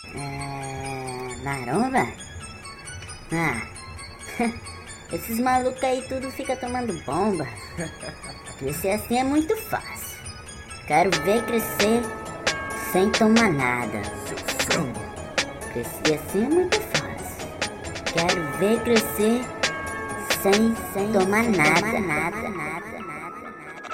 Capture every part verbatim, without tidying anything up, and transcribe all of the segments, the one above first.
É... Maromba? Ah, esses malucos aí tudo fica tomando bomba. Crescer assim é muito fácil. Quero ver crescer sem tomar nada. Seu frango. Crescer assim é muito fácil. Quero ver crescer sem, sem tomar nada, nada, nada, nada, nada.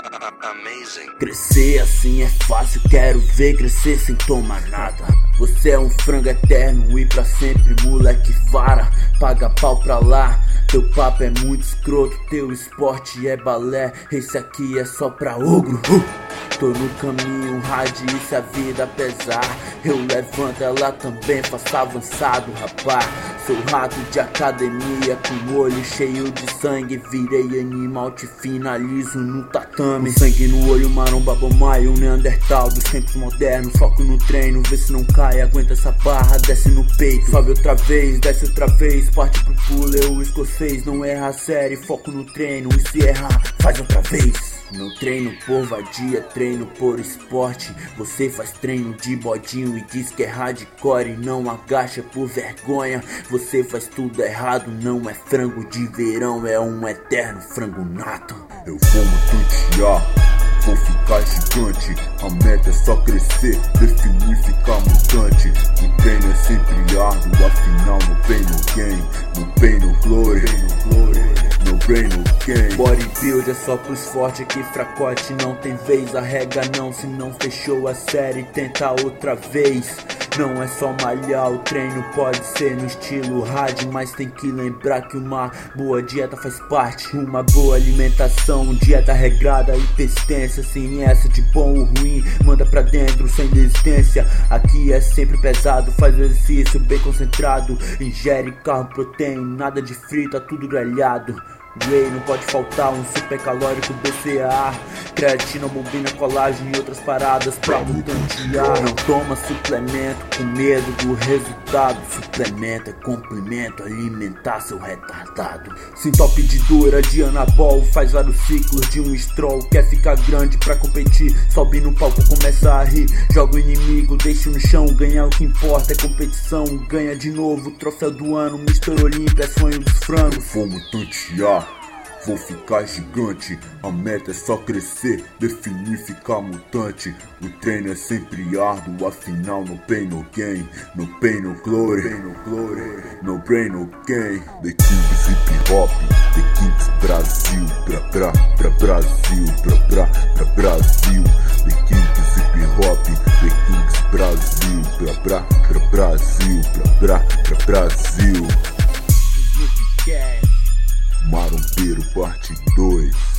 Amazing. Crescer assim é fácil, quero ver crescer sem tomar nada. Você é um frango eterno e pra sempre, moleque vara. Paga pau pra lá, teu papo é muito escroto, teu esporte é balé, esse aqui é só pra ogro. uh! Tô no caminho hard e se a vida pesar, eu levanto ela também, faço avançado, rapaz. Sou rato de academia com olho cheio de sangue, virei animal, te finalizo no tatame. Com sangue no olho, maromba, bomaio, um neandertal dos tempos modernos. Foco no treino, vê se não cai, aguenta essa barra, desce no peito. Sobe outra vez, desce outra vez, parte pro pulo, eu escocês. Não erra a série, foco no treino, e se errar, faz outra vez. Não treino por vadia, treino por esporte. Você faz treino de bodinho e diz que é hardcore e não agacha por vergonha. Você faz tudo errado, não é frango de verão, é um eterno frango nato. Eu vou mutantear, vou ficar gigante. A meta é só crescer, definir ficar mutante. O treino é sempre árduo, afinal no pain no gain, no pain no glory, no glory. No brain, no game. Bodybuild é só pros fortes, que fracote não tem vez. Arrega não, se não fechou a série, tenta outra vez. Não é só malhar, o treino pode ser no estilo hard, mas tem que lembrar que uma boa dieta faz parte. Uma boa alimentação, dieta regrada e persistência. Sem essa de bom ou ruim, manda pra dentro sem desistência. Aqui é sempre pesado, faz exercício bem concentrado. Ingere carbo, proteína, nada de frita, tudo grelhado. Whey não pode faltar, um super calórico B C A A, creatina, bobina, colágeno e outras paradas pra mutantear. Não toma suplemento com medo do resultado. Suplemento é complemento alimentar seu retardado. Sintope de dura de anabol, faz vários ciclos de um stroll. Quer ficar grande pra competir, sobe no palco, começa a rir. Joga o inimigo, deixa no chão, ganhar o que importa é competição. Ganha de novo, troféu do ano, mister Olímpia, é sonho dos frangos. Vou mutantear, vou ficar gigante. A meta é só crescer, definir ficar mutante. O treino é sempre árduo, afinal no pain no gain, no pain no glory, no glory, no brain no gain. The Kings Hip Hop, The Kings Brasil, pra pra pra Brasil, pra pra pra Brasil. The Kings Hip Hop, The Kings Brasil, pra pra pra Brasil, pra pra pra Brasil. Marombeiro parte dois.